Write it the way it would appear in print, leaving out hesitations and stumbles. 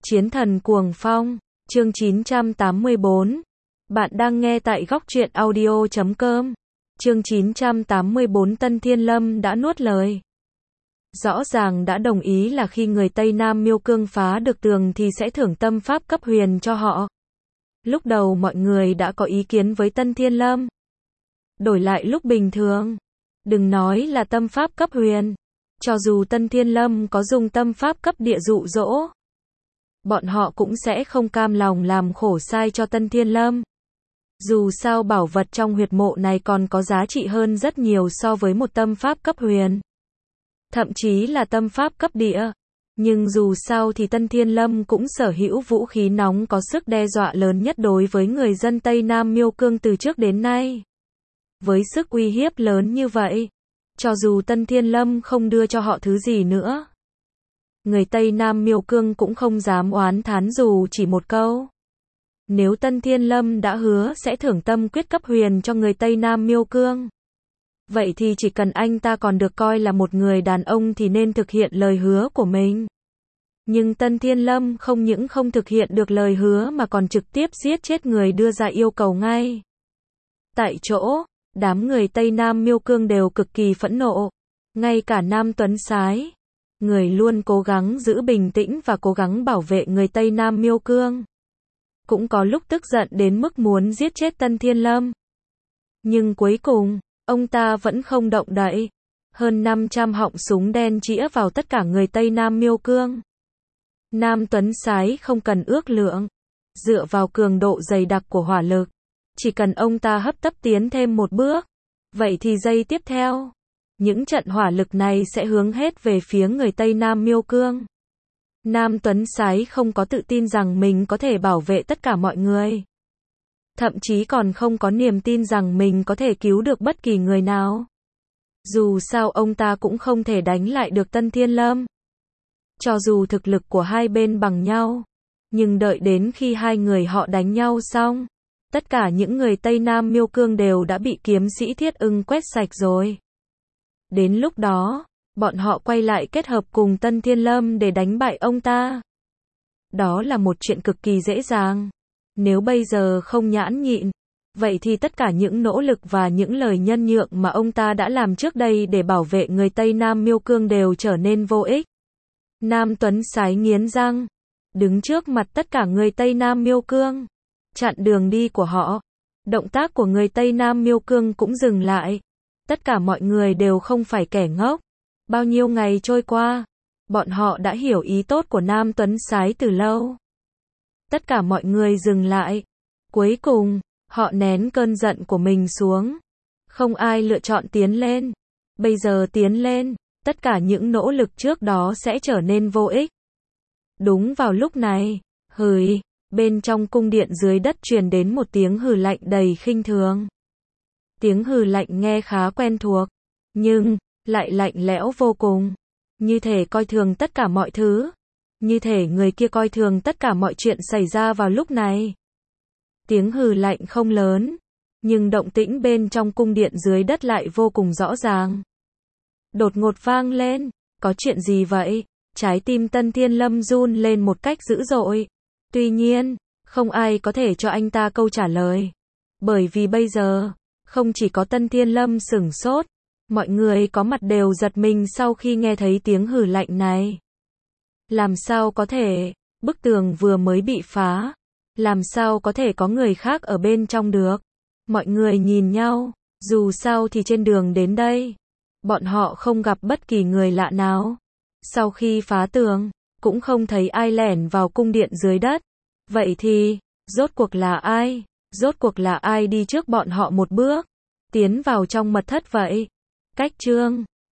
Chiến thần cuồng phong, chương 984. Bạn đang nghe tại góc truyện audio.com. Chương 984 Tân Thiên Lâm đã nuốt lời. Rõ ràng đã đồng ý là khi người Tây Nam Miêu Cương phá được tường thì sẽ thưởng tâm pháp cấp huyền cho họ. Lúc đầu mọi người đã có ý kiến với Tân Thiên Lâm. Đổi lại lúc bình thường, đừng nói là tâm pháp cấp huyền, cho dù Tân Thiên Lâm có dùng tâm pháp cấp địa dụ dỗ, bọn họ cũng sẽ không cam lòng làm khổ sai cho Tân Thiên Lâm. Dù sao bảo vật trong huyệt mộ này còn có giá trị hơn rất nhiều so với một tâm pháp cấp huyền, thậm chí là tâm pháp cấp địa. Nhưng dù sao thì Tân Thiên Lâm cũng sở hữu vũ khí nóng có sức đe dọa lớn nhất đối với người dân Tây Nam Miêu Cương từ trước đến nay. Với sức uy hiếp lớn như vậy, cho dù Tân Thiên Lâm không đưa cho họ thứ gì nữa, người Tây Nam Miêu Cương cũng không dám oán thán dù chỉ một câu. Nếu Tân Thiên Lâm đã hứa sẽ thưởng tâm quyết cấp huyền cho người Tây Nam Miêu Cương, vậy thì chỉ cần anh ta còn được coi là một người đàn ông thì nên thực hiện lời hứa của mình. Nhưng Tân Thiên Lâm không những không thực hiện được lời hứa mà còn trực tiếp giết chết người đưa ra yêu cầu ngay tại chỗ. Đám người Tây Nam Miêu Cương đều cực kỳ phẫn nộ. Ngay cả Nam Tuấn Sái, người luôn cố gắng giữ bình tĩnh và cố gắng bảo vệ người Tây Nam Miêu Cương, cũng có lúc tức giận đến mức muốn giết chết Tân Thiên Lâm. Nhưng cuối cùng, ông ta vẫn không động đậy. Hơn 500 họng súng đen chĩa vào tất cả người Tây Nam Miêu Cương. Nam Tuấn Sái không cần ước lượng, dựa vào cường độ dày đặc của hỏa lực, chỉ cần ông ta hấp tấp tiến thêm một bước, vậy thì giây tiếp theo, những trận hỏa lực này sẽ hướng hết về phía người Tây Nam Miêu Cương. Nam Tuấn Sái không có tự tin rằng mình có thể bảo vệ tất cả mọi người. Thậm chí còn không có niềm tin rằng mình có thể cứu được bất kỳ người nào. Dù sao ông ta cũng không thể đánh lại được Tân Thiên Lâm. Cho dù thực lực của hai bên bằng nhau, nhưng đợi đến khi hai người họ đánh nhau xong, tất cả những người Tây Nam Miêu Cương đều đã bị kiếm sĩ Thiết Ưng quét sạch rồi. Đến lúc đó, bọn họ quay lại kết hợp cùng Tân Thiên Lâm để đánh bại ông ta. Đó là một chuyện cực kỳ dễ dàng. Nếu bây giờ không nhãn nhịn, vậy thì tất cả những nỗ lực và những lời nhân nhượng mà ông ta đã làm trước đây để bảo vệ người Tây Nam Miêu Cương đều trở nên vô ích. Nam Tuấn Sái nghiến răng, đứng trước mặt tất cả người Tây Nam Miêu Cương, chặn đường đi của họ. Động tác của người Tây Nam Miêu Cương cũng dừng lại. Tất cả mọi người đều không phải kẻ ngốc. Bao nhiêu ngày trôi qua, bọn họ đã hiểu ý tốt của Nam Tuấn Sái từ lâu. Tất cả mọi người dừng lại. Cuối cùng, họ nén cơn giận của mình xuống. Không ai lựa chọn tiến lên. Bây giờ tiến lên, tất cả những nỗ lực trước đó sẽ trở nên vô ích. Đúng vào lúc này, hửi, bên trong cung điện dưới đất truyền đến một tiếng hừ lạnh đầy khinh thường. Tiếng hừ lạnh nghe khá quen thuộc, nhưng lại lạnh lẽo vô cùng, như thể coi thường tất cả mọi thứ, như thể người kia coi thường tất cả mọi chuyện xảy ra vào lúc này. Tiếng hừ lạnh không lớn, nhưng động tĩnh bên trong cung điện dưới đất lại vô cùng rõ ràng. Đột ngột vang lên, có chuyện gì vậy? Trái tim Tân Thiên Lâm run lên một cách dữ dội. Tuy nhiên, không ai có thể cho anh ta câu trả lời. Bởi vì bây giờ, không chỉ có Tân Thiên Lâm sửng sốt, mọi người có mặt đều giật mình sau khi nghe thấy tiếng hừ lạnh này. Làm sao có thể, bức tường vừa mới bị phá, làm sao có thể có người khác ở bên trong được? Mọi người nhìn nhau, dù sao thì trên đường đến đây, bọn họ không gặp bất kỳ người lạ nào. Sau khi phá tường, cũng không thấy ai lẻn vào cung điện dưới đất. Vậy thì, rốt cuộc là ai? Rốt cuộc là ai đi trước bọn họ một bước, tiến vào trong mật thất vậy? Cách chương